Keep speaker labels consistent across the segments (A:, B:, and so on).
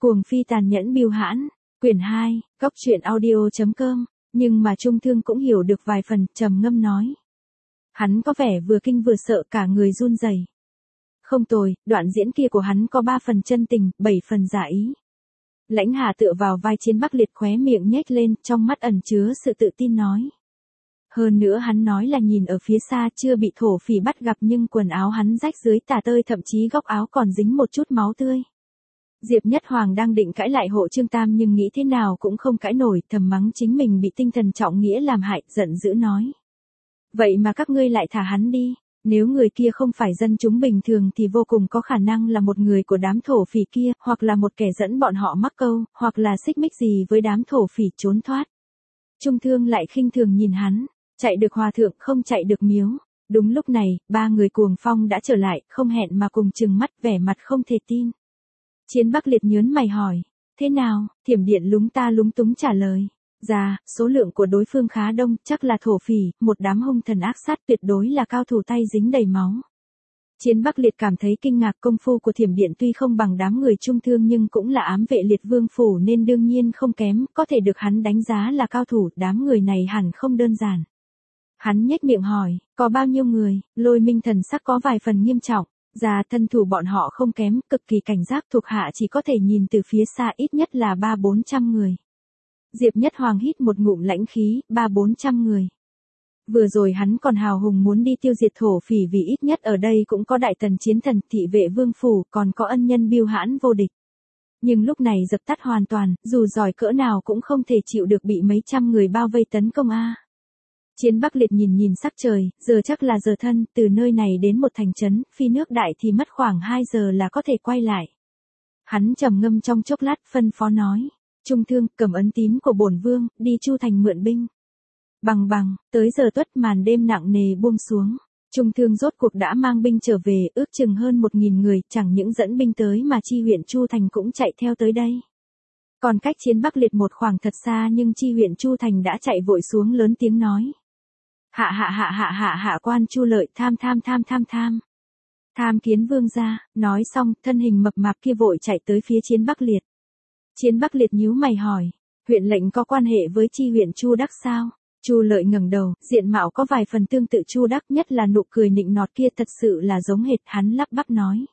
A: Cuồng phi tàn nhẫn bưu hãn, quyển 2, góc truyện audio.com, nhưng mà Trung Thương cũng hiểu được vài phần, trầm ngâm nói. Hắn có vẻ vừa kinh vừa sợ, cả người run rẩy. Không tồi, đoạn diễn kia của hắn có 3 phần chân tình, 7 phần giả ý. Lãnh Hà tựa vào vai Chiến Bắc Liệt, khóe miệng nhếch lên, trong mắt ẩn chứa sự tự tin nói. Hơn nữa hắn nói là nhìn ở phía xa chưa bị thổ phỉ bắt gặp, nhưng quần áo hắn rách dưới tả tơi, thậm chí góc áo còn dính một chút máu tươi. Diệp Nhất Hoàng đang định cãi lại hộ Trương Tam nhưng nghĩ thế nào cũng không cãi nổi, thầm mắng chính mình bị tinh thần trọng nghĩa làm hại, giận dữ nói. Vậy mà các ngươi lại thả hắn đi, nếu người kia không phải dân chúng bình thường thì vô cùng có khả năng là một người của đám thổ phỉ kia, hoặc là một kẻ dẫn bọn họ mắc câu, hoặc là xích mích gì với đám thổ phỉ trốn thoát. Trung Thương lại khinh thường nhìn hắn, chạy được hòa thượng không chạy được miếu. Đúng lúc này, 3 người Cuồng Phong đã trở lại, không hẹn mà cùng trừng mắt, vẻ mặt không thể tin. Chiến Bắc Liệt nhớn mày hỏi, thế nào? Thiểm Điện lúng ta lúng túng trả lời. Dạ, số lượng của đối phương khá đông, chắc là thổ phỉ, một đám hung thần ác sát, tuyệt đối là cao thủ tay dính đầy máu. Chiến Bắc Liệt cảm thấy kinh ngạc, công phu của Thiểm Điện tuy không bằng đám người Trung Thương nhưng cũng là ám vệ Liệt Vương phủ nên đương nhiên không kém, có thể được hắn đánh giá là cao thủ, đám người này hẳn không đơn giản. Hắn nhếch miệng hỏi, có bao nhiêu người? Lôi Minh thần sắc có vài phần nghiêm trọng. Dạ, thân thủ bọn họ không kém, cực kỳ cảnh giác, thuộc hạ chỉ có thể nhìn từ phía xa, ít nhất là 300-400 người. Diệp Nhất Hoàng hít một ngụm lãnh khí, 300-400 người. Vừa rồi hắn còn hào hùng muốn đi tiêu diệt thổ phỉ vì ít nhất ở đây cũng có đại tần chiến thần, thị vệ vương phủ, còn có ân nhân bưu hãn vô địch. Nhưng lúc này dập tắt hoàn toàn, dù giỏi cỡ nào cũng không thể chịu được bị mấy trăm người bao vây tấn công a. Chiến Bắc Liệt nhìn sắc trời, giờ chắc là giờ thân, từ nơi này đến một thành trấn, phi nước đại thì mất khoảng 2 giờ là có thể quay lại. Hắn trầm ngâm trong chốc lát, phân phó nói. Trung Thương, cầm ấn tín của bổn vương, đi Chu thành mượn binh. Bằng, tới giờ tuất màn đêm nặng nề buông xuống. Trung Thương rốt cuộc đã mang binh trở về, ước chừng hơn 1.000 người, chẳng những dẫn binh tới mà chi huyện Chu thành cũng chạy theo tới đây. Còn cách Chiến Bắc Liệt một khoảng thật xa nhưng chi huyện Chu thành đã chạy vội xuống lớn tiếng nói. Hạ quan Chu Lợi, tham. Tham kiến vương gia. Nói xong, thân hình mập mạp kia vội chạy tới phía Chiến Bắc Liệt. Chiến Bắc Liệt nhíu mày hỏi, huyện lệnh có quan hệ với chi huyện Chu Đắc sao? Chu Lợi ngẩng đầu, diện mạo có vài phần tương tự Chu Đắc, nhất là nụ cười nịnh nọt kia thật sự là giống hệt, hắn lắp bắp nói.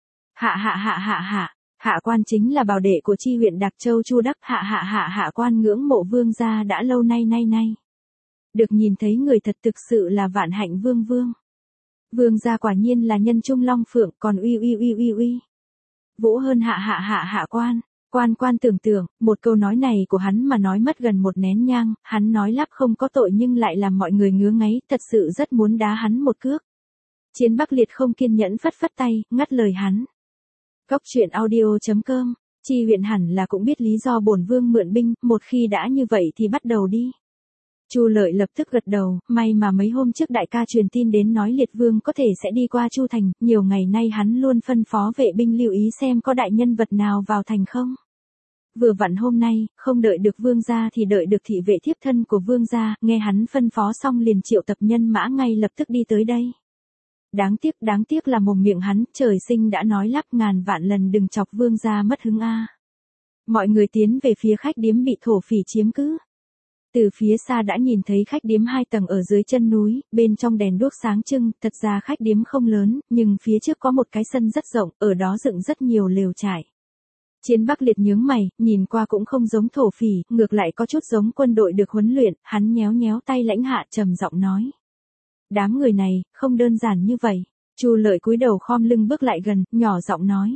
A: Hạ quan chính là bảo đệ của chi huyện Đạc Châu Chu Đắc, hạ quan ngưỡng mộ vương gia đã lâu nay. Được nhìn thấy người thật thực sự là vạn hạnh vương. Vương gia quả nhiên là nhân trung long phượng, còn uy. Vũ hơn hạ quan tưởng, một câu nói này của hắn mà nói mất gần một nén nhang, hắn nói lắp không có tội nhưng lại làm mọi người ngứa ngáy, thật sự rất muốn đá hắn một cước. Chiến Bắc Liệt không kiên nhẫn phất tay, ngắt lời hắn. Góc truyện audio.com, chi huyện hẳn là cũng biết lý do bổn vương mượn binh, một khi đã như vậy thì bắt đầu đi. Chu Lợi lập tức gật đầu, may mà mấy hôm trước đại ca truyền tin đến nói Liệt Vương có thể sẽ đi qua Chu thành, nhiều ngày nay hắn luôn phân phó vệ binh lưu ý xem có đại nhân vật nào vào thành không. Vừa vặn hôm nay, không đợi được vương gia thì đợi được thị vệ thiếp thân của vương gia, nghe hắn phân phó xong liền triệu tập nhân mã ngay lập tức đi tới đây. Đáng tiếc là mồm miệng hắn, trời sinh đã nói lắp ngàn vạn lần đừng chọc vương gia mất hứng a. Mọi người tiến về phía khách điếm bị thổ phỉ chiếm cứ. Từ phía xa đã nhìn thấy khách điếm 2 tầng ở dưới chân núi, bên trong đèn đuốc sáng trưng, thật ra khách điếm không lớn, nhưng phía trước có một cái sân rất rộng, ở đó dựng rất nhiều lều trại. Chiến Bắc Liệt nhướng mày, nhìn qua cũng không giống thổ phỉ, ngược lại có chút giống quân đội được huấn luyện, hắn nhéo tay Lãnh Hạ trầm giọng nói. Đám người này, không đơn giản như vậy. Chu Lợi cúi đầu khom lưng bước lại gần, nhỏ giọng nói.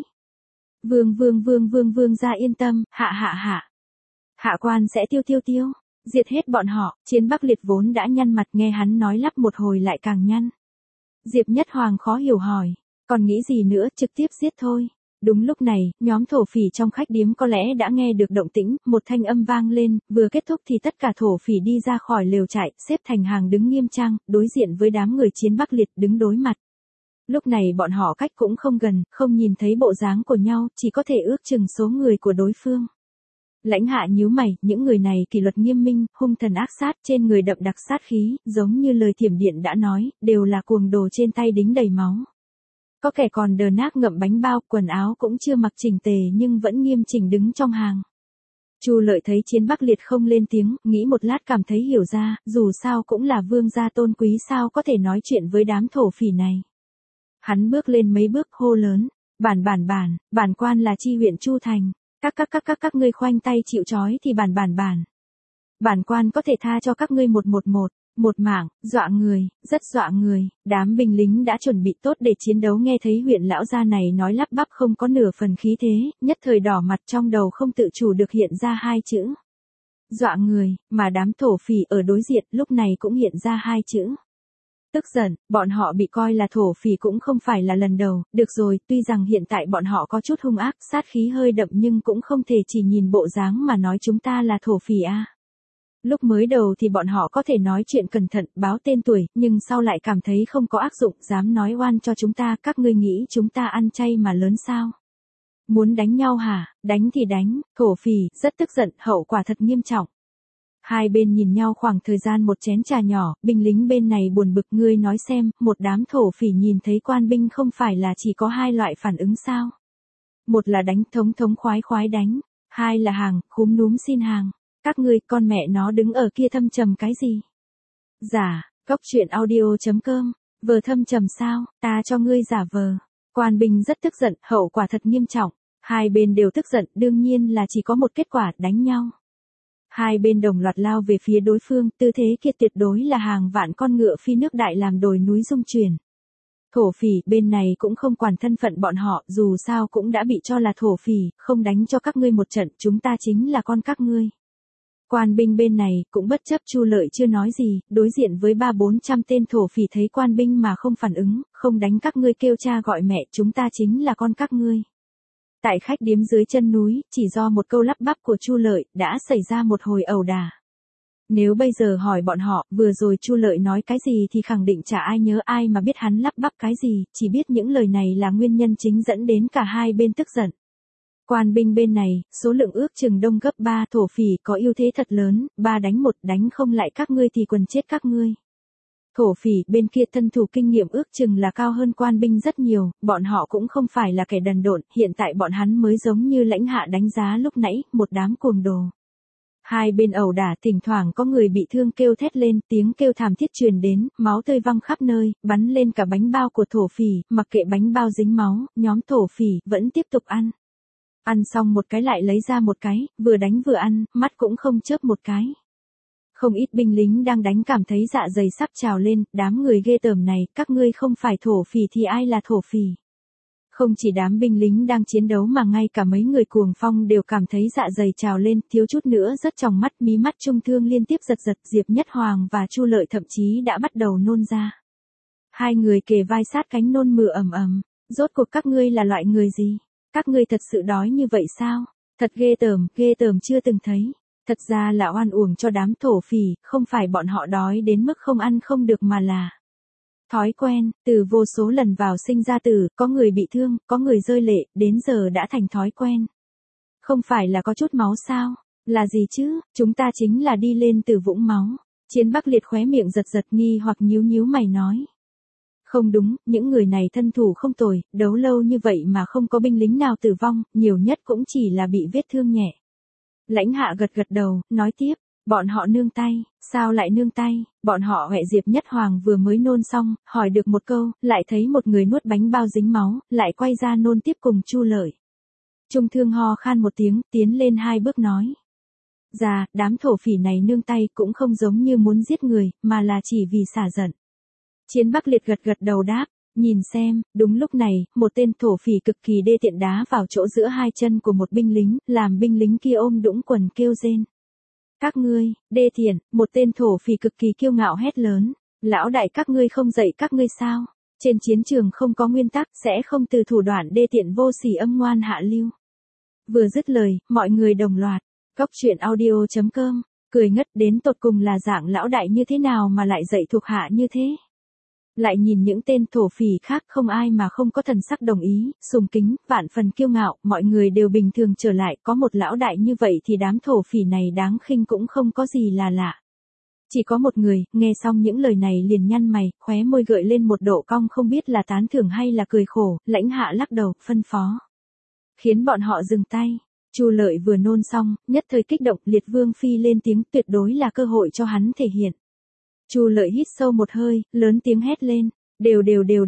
A: Vương gia yên tâm, hạ quan sẽ tiêu. Diệt hết bọn họ. Chiến Bắc Liệt vốn đã nhăn mặt, nghe hắn nói lắp một hồi lại càng nhăn. Diệp Nhất Hoàng khó hiểu hỏi, còn nghĩ gì nữa, trực tiếp giết thôi. Đúng lúc này, nhóm thổ phỉ trong khách điếm có lẽ đã nghe được động tĩnh, một thanh âm vang lên, vừa kết thúc thì tất cả thổ phỉ đi ra khỏi lều trại, xếp thành hàng đứng nghiêm trang, đối diện với đám người Chiến Bắc Liệt đứng đối mặt. Lúc này bọn họ cách cũng không gần, không nhìn thấy bộ dáng của nhau, chỉ có thể ước chừng số người của đối phương. Lãnh Hạ nhíu mày, những người này kỷ luật nghiêm minh, hung thần ác sát, trên người đậm đặc sát khí, giống như lời Thiểm Điện đã nói, đều là cuồng đồ trên tay đính đầy máu. Có kẻ còn đờ nác ngậm bánh bao, quần áo cũng chưa mặc chỉnh tề nhưng vẫn nghiêm chỉnh đứng trong hàng. Chu Lợi thấy Chiến Bắc Liệt không lên tiếng, nghĩ một lát cảm thấy hiểu ra, dù sao cũng là vương gia tôn quý sao có thể nói chuyện với đám thổ phỉ này. Hắn bước lên mấy bước hô lớn, bản quan là chi huyện Chu Thành, các ngươi khoanh tay chịu trói thì bản quan có thể tha cho các ngươi một mạng, dọa người, rất dọa người. Đám binh lính đã chuẩn bị tốt để chiến đấu nghe thấy huyện lão gia này nói lắp bắp không có nửa phần khí thế, nhất thời đỏ mặt, trong đầu không tự chủ được hiện ra hai chữ. Dọa người, mà đám thổ phỉ ở đối diện lúc này cũng hiện ra hai chữ. Tức giận, bọn họ bị coi là thổ phỉ cũng không phải là lần đầu, được rồi, tuy rằng hiện tại bọn họ có chút hung ác, sát khí hơi đậm nhưng cũng không thể chỉ nhìn bộ dáng mà nói chúng ta là thổ phỉ a. Lúc mới đầu thì bọn họ có thể nói chuyện cẩn thận, báo tên tuổi, nhưng sau lại cảm thấy không có ác dụng, dám nói oan cho chúng ta, các ngươi nghĩ chúng ta ăn chay mà lớn sao? Muốn đánh nhau hả? Đánh thì đánh, thổ phỉ, rất tức giận, hậu quả thật nghiêm trọng. Hai bên nhìn nhau khoảng thời gian một chén trà nhỏ, binh lính bên này buồn bực, ngươi nói xem, một đám thổ phỉ nhìn thấy quan binh không phải là chỉ có hai loại phản ứng sao? Một là đánh thống khoái đánh, hai là hàng, khúm núm xin hàng. Các ngươi, con mẹ nó đứng ở kia thâm trầm cái gì? Giả, Cốc Truyện Audio.com, vờ thâm trầm sao, ta cho ngươi giả vờ. Quan binh rất tức giận, hậu quả thật nghiêm trọng. Hai bên đều tức giận, đương nhiên là chỉ có một kết quả, đánh nhau. Hai bên đồng loạt lao về phía đối phương, tư thế kia tuyệt đối là hàng vạn con ngựa phi nước đại làm đồi núi rung chuyển. Thổ phỉ bên này cũng không quản thân phận bọn họ, dù sao cũng đã bị cho là thổ phỉ, không đánh cho các ngươi một trận, chúng ta chính là con các ngươi. Quan binh bên này cũng bất chấp Chu Lợi chưa nói gì, đối diện với 300-400 tên thổ phỉ thấy quan binh mà không phản ứng, không đánh các ngươi kêu cha gọi mẹ, chúng ta chính là con các ngươi. Tại khách điếm dưới chân núi, chỉ do một câu lắp bắp của Chu Lợi, đã xảy ra một hồi ẩu đả. Nếu bây giờ hỏi bọn họ, vừa rồi Chu Lợi nói cái gì thì khẳng định chả ai nhớ ai mà biết hắn lắp bắp cái gì, chỉ biết những lời này là nguyên nhân chính dẫn đến cả hai bên tức giận. Quan binh bên này, số lượng ước chừng đông gấp 3, thổ phỉ có ưu thế thật lớn, 3 đánh 1, đánh không lại các ngươi thì quần chết các ngươi. Thổ phỉ bên kia thân thủ kinh nghiệm ước chừng là cao hơn quan binh rất nhiều, bọn họ cũng không phải là kẻ đần độn, hiện tại bọn hắn mới giống như lãnh hạ đánh giá lúc nãy, một đám cuồng đồ. Hai bên ẩu đả, thỉnh thoảng có người bị thương kêu thét lên, tiếng kêu thảm thiết truyền đến, máu tươi văng khắp nơi, bắn lên cả bánh bao của thổ phỉ, mặc kệ bánh bao dính máu, nhóm thổ phỉ vẫn tiếp tục ăn. Ăn xong một cái lại lấy ra một cái, vừa đánh vừa ăn, mắt cũng không chớp một cái. Không ít binh lính đang đánh cảm thấy dạ dày sắp trào lên, đám người ghê tởm này, các ngươi không phải thổ phỉ thì ai là thổ phỉ. Không chỉ đám binh lính đang chiến đấu mà ngay cả mấy người cuồng phong đều cảm thấy dạ dày trào lên, thiếu chút nữa rớt tròng mắt, mí mắt trung thương liên tiếp giật, Diệp Nhất Hoàng và Chu Lợi thậm chí đã bắt đầu nôn ra. Hai người kề vai sát cánh nôn mửa ầm ầm, rốt cuộc các ngươi là loại người gì? Các ngươi thật sự đói như vậy sao? Thật ghê tởm chưa từng thấy. Thật ra là oan uổng cho đám thổ phỉ, không phải bọn họ đói đến mức không ăn không được mà là thói quen, từ vô số lần vào sinh ra tử, có người bị thương, có người rơi lệ, đến giờ đã thành thói quen. Không phải là có chút máu sao? Là gì chứ? Chúng ta chính là đi lên từ vũng máu. Chiến Bắc Liệt khóe miệng giật nghi hoặc nhíu mày nói. Không đúng, những người này thân thủ không tồi, đấu lâu như vậy mà không có binh lính nào tử vong, nhiều nhất cũng chỉ là bị vết thương nhẹ. Lãnh hạ gật đầu, nói tiếp, bọn họ nương tay, sao lại nương tay, bọn họ Huệ Diệp Nhất Hoàng vừa mới nôn xong, hỏi được một câu, lại thấy một người nuốt bánh bao dính máu, lại quay ra nôn tiếp cùng Chu Lợi. Trung thương ho khan một tiếng, tiến lên 2 bước nói. Dạ, đám thổ phỉ này nương tay cũng không giống như muốn giết người, mà là chỉ vì xả giận. Chiến Bắc Liệt gật đầu đáp, nhìn xem, đúng lúc này, một tên thổ phỉ cực kỳ đê tiện đá vào chỗ giữa hai chân của một binh lính, làm binh lính kia ôm đũng quần kêu rên. Các ngươi, đê tiện, một tên thổ phỉ cực kỳ kiêu ngạo hét lớn, lão đại các ngươi không dạy các ngươi sao? Trên chiến trường không có nguyên tắc, sẽ không từ thủ đoạn đê tiện vô sỉ âm ngoan hạ lưu. Vừa dứt lời, mọi người đồng loạt, Cốc Truyện Audio.com, cười ngất đến tột cùng là dạng lão đại như thế nào mà lại dạy thuộc hạ như thế. Lại nhìn những tên thổ phỉ khác không ai mà không có thần sắc đồng ý, sùng kính, vạn phần kiêu ngạo, mọi người đều bình thường trở lại, có một lão đại như vậy thì đám thổ phỉ này đáng khinh cũng không có gì là lạ. Chỉ có một người, nghe xong những lời này liền nhăn mày, khóe môi gợi lên một độ cong không biết là tán thưởng hay là cười khổ, Lãnh Hạ lắc đầu, phân phó. Khiến bọn họ dừng tay. Chu Lợi vừa nôn xong, nhất thời kích động, Liệt Vương Phi lên tiếng, tuyệt đối là cơ hội cho hắn thể hiện. Chu Lợi hít sâu một hơi, lớn tiếng hét lên, đều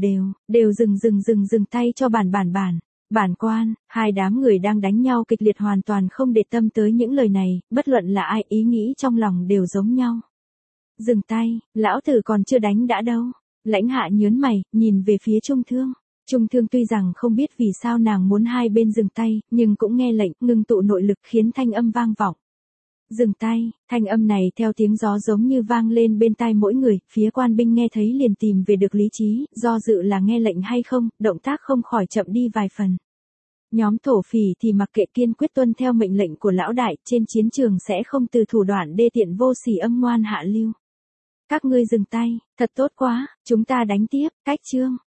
A: dừng tay cho bản. Bản quan, hai đám người đang đánh nhau kịch liệt hoàn toàn không để tâm tới những lời này, bất luận là ai ý nghĩ trong lòng đều giống nhau. Dừng tay, lão tử còn chưa đánh đã đâu. Lãnh Hạ nhớn mày, nhìn về phía Trung Thương. Trung Thương tuy rằng không biết vì sao nàng muốn hai bên dừng tay, nhưng cũng nghe lệnh, ngưng tụ nội lực khiến thanh âm vang vọng. Dừng tay, thanh âm này theo tiếng gió giống như vang lên bên tai mỗi người, phía quan binh nghe thấy liền tìm về được lý trí, do dự là nghe lệnh hay không, động tác không khỏi chậm đi vài phần. Nhóm thổ phỉ thì mặc kệ, kiên quyết tuân theo mệnh lệnh của lão đại, trên chiến trường sẽ không từ thủ đoạn đê tiện vô sỉ âm ngoan hạ lưu. Các ngươi dừng tay, thật tốt quá, chúng ta đánh tiếp, cách chương.